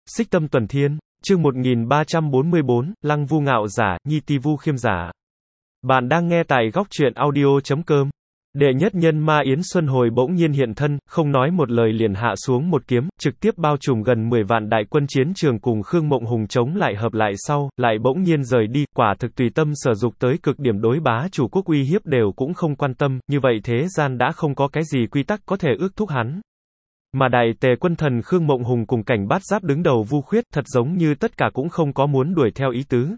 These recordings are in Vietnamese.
Xích Tâm Tuần Thiên, chương 1344, Lăng Vu ngạo giả, Nhi Ti Vu khiêm giả. Bạn đang nghe tại góc truyện audio.com. Đệ nhất nhân Ma Yến Xuân Hồi bỗng nhiên hiện thân, không nói một lời liền hạ xuống một kiếm, trực tiếp bao trùm gần 10 vạn đại quân chiến trường cùng Khương Mộng Hùng chống lại hợp lại sau, lại bỗng nhiên rời đi, quả thực tùy tâm sở dục tới cực điểm, đối bá chủ quốc uy hiếp đều cũng không quan tâm, như vậy thế gian đã không có cái gì quy tắc có thể ước thúc hắn. Mà đại tề quân thần Khương Mộng Hùng cùng Cảnh Bát Giáp đứng đầu Vu Khuyết, thật giống như tất cả cũng không có muốn đuổi theo ý tứ.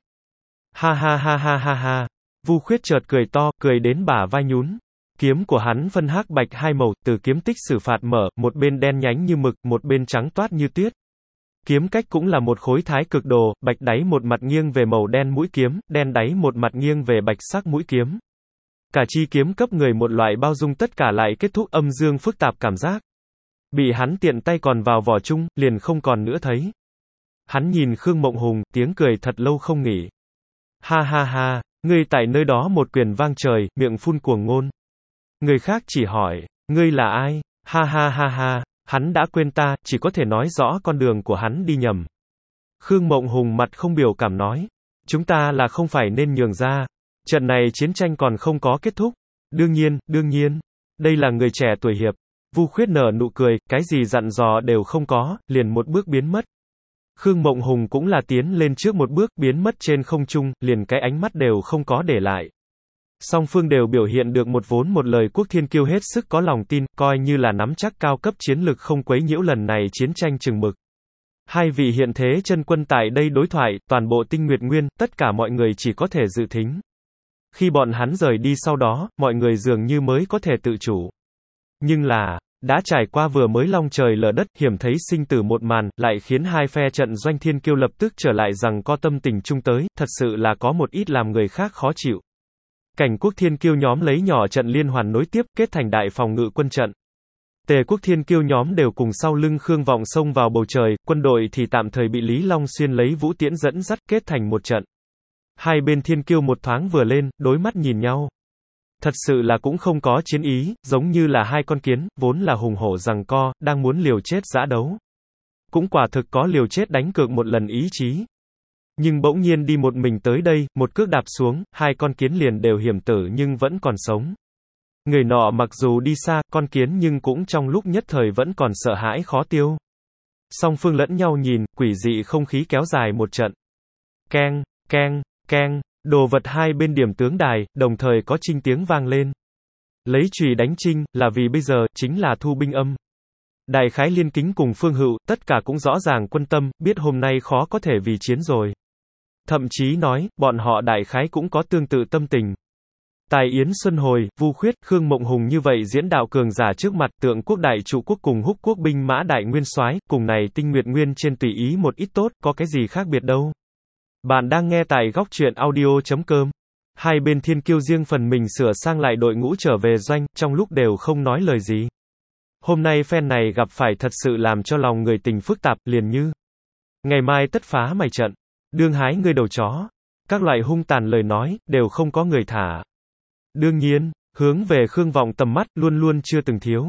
Ha ha ha ha ha ha. Vu Khuyết chợt cười to, cười đến bả vai nhún. Kiếm của hắn phân hắc bạch hai màu, từ kiếm tích xử phạt mở, một bên đen nhánh như mực, một bên trắng toát như tuyết. Kiếm cách cũng là một khối thái cực đồ, bạch đáy một mặt nghiêng về màu đen mũi kiếm, đen đáy một mặt nghiêng về bạch sắc mũi kiếm. Cả chi kiếm cấp người một loại bao dung tất cả lại kết thúc âm dương phức tạp cảm giác. Bị hắn tiện tay còn vào vỏ chung, liền không còn nữa thấy. Hắn nhìn Khương Mộng Hùng, tiếng cười thật lâu không nghỉ. Ha ha ha, ngươi tại nơi đó một quyền vang trời, miệng phun cuồng ngôn. Người khác chỉ hỏi, ngươi là ai? Ha ha ha ha, hắn đã quên ta, chỉ có thể nói rõ con đường của hắn đi nhầm. Khương Mộng Hùng mặt không biểu cảm nói, chúng ta là không phải nên nhường ra. Trận này chiến tranh còn không có kết thúc. Đương nhiên, đây là người trẻ tuổi hiệp. Vu Khuyết nở nụ cười, cái gì dặn dò đều không có, liền một bước biến mất. Khương Mộng Hùng cũng là tiến lên trước một bước, biến mất trên không trung, liền cái ánh mắt đều không có để lại. Song phương đều biểu hiện được một vốn một lời quốc thiên kiêu hết sức có lòng tin, coi như là nắm chắc cao cấp chiến lực không quấy nhiễu lần này chiến tranh chừng mực. Hai vị hiện thế chân quân tại đây đối thoại, toàn bộ Tinh Nguyệt Nguyên, tất cả mọi người chỉ có thể dự thính. Khi bọn hắn rời đi sau đó, mọi người dường như mới có thể tự chủ. Nhưng là, đã trải qua vừa mới long trời lở đất, hiểm thấy sinh tử một màn, lại khiến hai phe trận doanh thiên kiêu lập tức trở lại rằng có tâm tình chung tới, thật sự là có một ít làm người khác khó chịu. Cảnh quốc thiên kiêu nhóm lấy nhỏ trận liên hoàn nối tiếp, kết thành đại phòng ngự quân trận. Tề quốc thiên kiêu nhóm đều cùng sau lưng Khương Vọng xông vào bầu trời, quân đội thì tạm thời bị Lý Long Xuyên lấy vũ tiễn dẫn dắt, kết thành một trận. Hai bên thiên kiêu một thoáng vừa lên, đối mắt nhìn nhau. Thật sự là cũng không có chiến ý, giống như là hai con kiến, vốn là hùng hổ giằng co, đang muốn liều chết giã đấu. Cũng quả thực có liều chết đánh cược một lần ý chí. Nhưng bỗng nhiên đi một mình tới đây, một cước đạp xuống, hai con kiến liền đều hiểm tử nhưng vẫn còn sống. Người nọ mặc dù đi xa, con kiến nhưng cũng trong lúc nhất thời vẫn còn sợ hãi khó tiêu. Song phương lẫn nhau nhìn, quỷ dị không khí kéo dài một trận. Keng, keng, keng. Đồ vật hai bên điểm tướng đài, đồng thời có chinh tiếng vang lên. Lấy chùy đánh chinh, là vì bây giờ, chính là thu binh âm. Đại khái Liên Kính cùng Phương Hựu, tất cả cũng rõ ràng quân tâm, biết hôm nay khó có thể vì chiến rồi. Thậm chí nói, bọn họ đại khái cũng có tương tự tâm tình. Tài Yến Xuân Hồi, Vu Khuyết, Khương Mộng Hùng như vậy diễn đạo cường giả trước mặt Tượng Quốc đại trụ quốc cùng Húc Quốc binh mã đại nguyên soái, cùng này Tinh Nguyệt Nguyên trên tùy ý một ít tốt, có cái gì khác biệt đâu. Bạn đang nghe tại góc truyện audio.com. Hai bên thiên kiêu riêng phần mình sửa sang lại đội ngũ trở về doanh, trong lúc đều không nói lời gì. Hôm nay phen này gặp phải thật sự làm cho lòng người tình phức tạp, liền như ngày mai tất phá mày trận, đương hái ngươi đầu chó. Các loại hung tàn lời nói, đều không có người thả. Đương nhiên, hướng về Khương Vọng tầm mắt, luôn luôn chưa từng thiếu.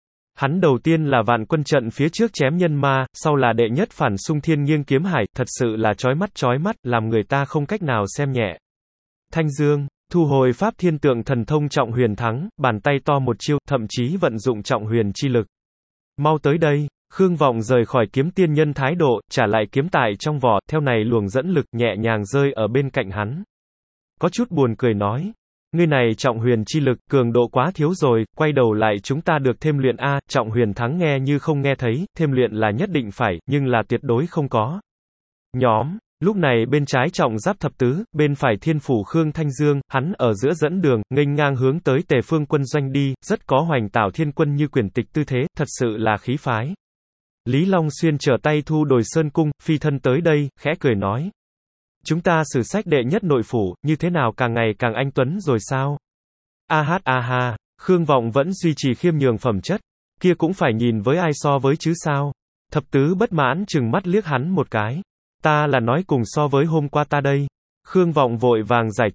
Hắn đầu tiên là vạn quân trận phía trước chém nhân ma, sau là đệ nhất phản xung thiên nghiêng kiếm hải, thật sự là chói mắt, làm người ta không cách nào xem nhẹ. Thanh Dương, thu hồi pháp thiên tượng thần thông trọng huyền thắng, bàn tay to một chiêu, thậm chí vận dụng trọng huyền chi lực. Mau tới đây, Khương Vọng rời khỏi kiếm tiên nhân thái độ, trả lại kiếm tại trong vỏ, theo này luồng dẫn lực nhẹ nhàng rơi ở bên cạnh hắn. Có chút buồn cười nói. Ngươi này trọng huyền chi lực, cường độ quá thiếu rồi, quay đầu lại chúng ta được thêm luyện A, trọng huyền thắng nghe như không nghe thấy, thêm luyện là nhất định phải, nhưng là tuyệt đối không có. Nhóm, lúc này bên trái trọng giáp thập tứ, bên phải thiên phủ Khương Thanh Dương, hắn ở giữa dẫn đường, nghênh ngang hướng tới Tề phương quân doanh đi, rất có hoành tảo thiên quân như quyển tịch tư thế, thật sự là khí phái. Lý Long Xuyên trở tay thu đồi sơn cung, phi thân tới đây, khẽ cười nói. Chúng ta sử sách đệ nhất nội phủ, như thế nào càng ngày càng anh tuấn rồi sao? A ha, Khương Vọng vẫn duy trì khiêm nhường phẩm chất. Kia cũng phải nhìn với ai so với chứ sao? Thập tứ bất mãn chừng mắt liếc hắn một cái. Ta là nói cùng so với hôm qua ta đây. Khương Vọng vội vàng giải thích.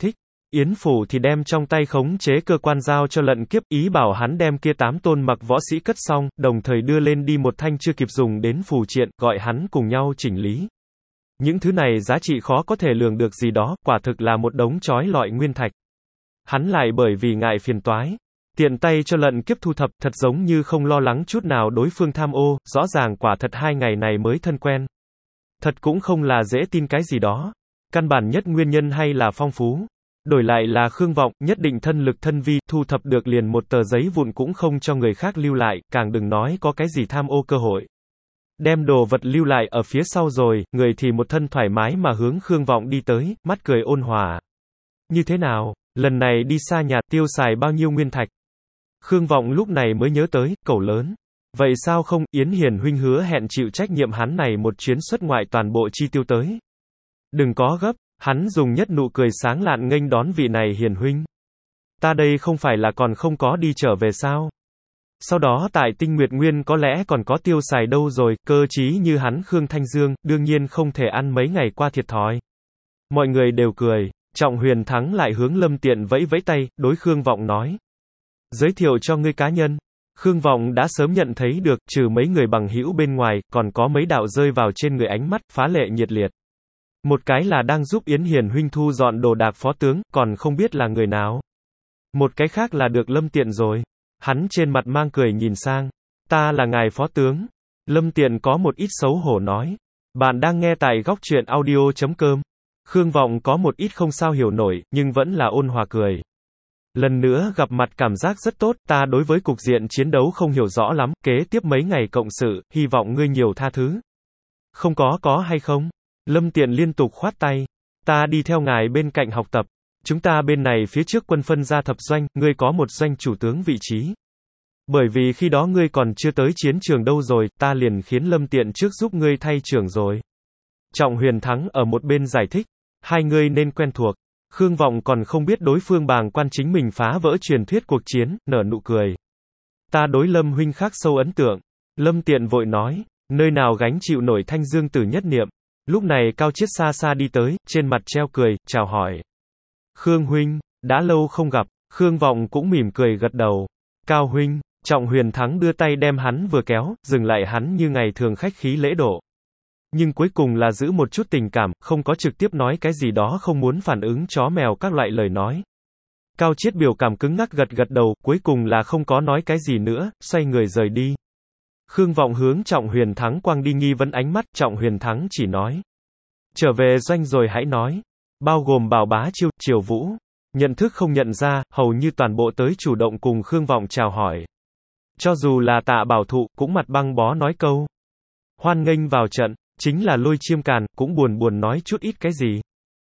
Yến Phủ thì đem trong tay khống chế cơ quan giao cho Lận Kiếp, ý bảo hắn đem kia 8 tôn mặc võ sĩ cất xong, đồng thời đưa lên đi một thanh chưa kịp dùng đến phù triện, gọi hắn cùng nhau chỉnh lý. Những thứ này giá trị khó có thể lường được gì đó, quả thực là một đống chói lọi nguyên thạch. Hắn lại bởi vì ngại phiền toái, tiện tay cho Lận Kiếp thu thập, thật giống như không lo lắng chút nào đối phương tham ô, rõ ràng quả thật 2 ngày này mới thân quen. Thật cũng không là dễ tin cái gì đó. Căn bản nhất nguyên nhân hay là phong phú. Đổi lại là Khương Vọng, nhất định thân lực thân vi, thu thập được liền một tờ giấy vụn cũng không cho người khác lưu lại, càng đừng nói có cái gì tham ô cơ hội. Đem đồ vật lưu lại ở phía sau rồi, người thì một thân thoải mái mà hướng Khương Vọng đi tới, mắt cười ôn hòa. Như thế nào, lần này đi xa nhà, tiêu xài bao nhiêu nguyên thạch? Khương Vọng lúc này mới nhớ tới, cẩu lớn. Vậy sao không, Yến Hiền huynh hứa hẹn chịu trách nhiệm hắn này một chuyến xuất ngoại toàn bộ chi tiêu tới. Đừng có gấp, hắn dùng nhất nụ cười sáng lạn nghênh đón vị này Hiền huynh. Ta đây không phải là còn không có đi trở về sao? Sau đó tại Tinh Nguyệt Nguyên có lẽ còn có tiêu xài đâu rồi, cơ chí như hắn Khương Thanh Dương, đương nhiên không thể ăn mấy ngày qua thiệt thòi. Mọi người đều cười, Trọng Huyền Thắng lại hướng Lâm Tiện vẫy vẫy tay, đối Khương Vọng nói. Giới thiệu cho ngươi cá nhân. Khương Vọng đã sớm nhận thấy được, trừ mấy người bằng hữu bên ngoài, còn có mấy đạo rơi vào trên người ánh mắt, phá lệ nhiệt liệt. Một cái là đang giúp Yến Hiền huynh thu dọn đồ đạc phó tướng, còn không biết là người nào. Một cái khác là được Lâm Tiện rồi. Hắn trên mặt mang cười nhìn sang. Ta là ngài phó tướng. Lâm Tiện có một ít xấu hổ nói. Bạn đang nghe tại góc truyện audio.com. Khương Vọng có một ít không sao hiểu nổi, nhưng vẫn là ôn hòa cười. Lần nữa gặp mặt cảm giác rất tốt, ta đối với cục diện chiến đấu không hiểu rõ lắm, kế tiếp mấy ngày cộng sự, hy vọng ngươi nhiều tha thứ. Không có hay không? Lâm Tiện liên tục khoát tay. Ta đi theo ngài bên cạnh học tập. Chúng ta bên này phía trước quân phân ra thập doanh, ngươi có một doanh chủ tướng vị trí. Bởi vì khi đó ngươi còn chưa tới chiến trường đâu rồi, ta liền khiến Lâm Tiện trước giúp ngươi thay trưởng rồi. Trọng Huyền Thắng ở một bên giải thích. Hai ngươi nên quen thuộc. Khương Vọng còn không biết đối phương bàng quan chính mình phá vỡ truyền thuyết cuộc chiến, nở nụ cười. Ta đối Lâm huynh khắc sâu ấn tượng. Lâm Tiện vội nói, nơi nào gánh chịu nổi Thanh Dương tử nhất niệm. Lúc này Cao Chiết xa xa đi tới, trên mặt treo cười, chào hỏi. Khương huynh, đã lâu không gặp. Khương Vọng cũng mỉm cười gật đầu. Cao huynh, Trọng Huyền Thắng đưa tay đem hắn vừa kéo, dừng lại hắn như ngày thường khách khí lễ độ. Nhưng cuối cùng là giữ một chút tình cảm, không có trực tiếp nói cái gì đó không muốn phản ứng chó mèo các loại lời nói. Cao Chiết biểu cảm cứng ngắc gật gật đầu, cuối cùng là không có nói cái gì nữa, xoay người rời đi. Khương Vọng hướng Trọng Huyền Thắng quang đi nghi vấn ánh mắt, Trọng Huyền Thắng chỉ nói. Trở về doanh rồi hãy nói. Bao gồm Bảo Bá Chiêu, Triều Vũ. Nhận thức không nhận ra, hầu như toàn bộ tới chủ động cùng Khương Vọng chào hỏi. Cho dù là Tạ Bảo Thụ, cũng mặt băng bó nói câu. Hoan nghênh vào trận. Chính là Lôi Chiêm Càn, cũng buồn nói chút ít cái gì.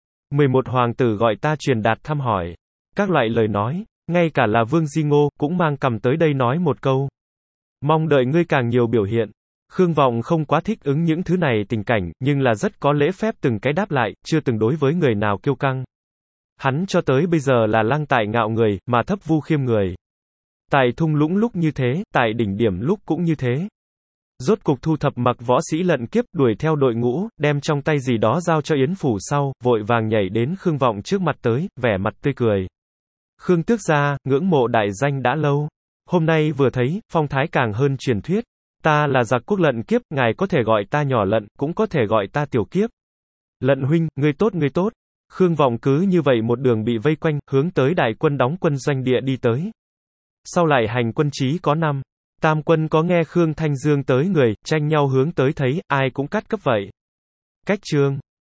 11 hoàng tử gọi ta truyền đạt thăm hỏi. Các loại lời nói, ngay cả là Vương Di Ngô, cũng mang cầm tới đây nói một câu. Mong đợi ngươi càng nhiều biểu hiện. Khương Vọng không quá thích ứng những thứ này tình cảnh, nhưng là rất có lễ phép từng cái đáp lại, chưa từng đối với người nào kiêu căng. Hắn cho tới bây giờ là lăng tại ngạo người, mà thấp vu khiêm người. Tại thung lũng lúc như thế, tại đỉnh điểm lúc cũng như thế. Rốt cục thu thập mặc võ sĩ Lận Kiếp, đuổi theo đội ngũ, đem trong tay gì đó giao cho Yến Phủ sau, vội vàng nhảy đến Khương Vọng trước mặt tới, vẻ mặt tươi cười. Khương tước gia, ngưỡng mộ đại danh đã lâu. Hôm nay vừa thấy, phong thái càng hơn truyền thuyết. Ta là giặc quốc Lận Kiếp, ngài có thể gọi ta nhỏ Lận, cũng có thể gọi ta tiểu Kiếp. Lận huynh, ngươi tốt. Khương Vọng cứ như vậy một đường bị vây quanh, hướng tới đại quân đóng quân doanh địa đi tới. Sau lại hành quân chí có 5. Tam quân có nghe Khương Thanh Dương tới người, tranh nhau hướng tới thấy, ai cũng cắt cấp vậy. Cách chương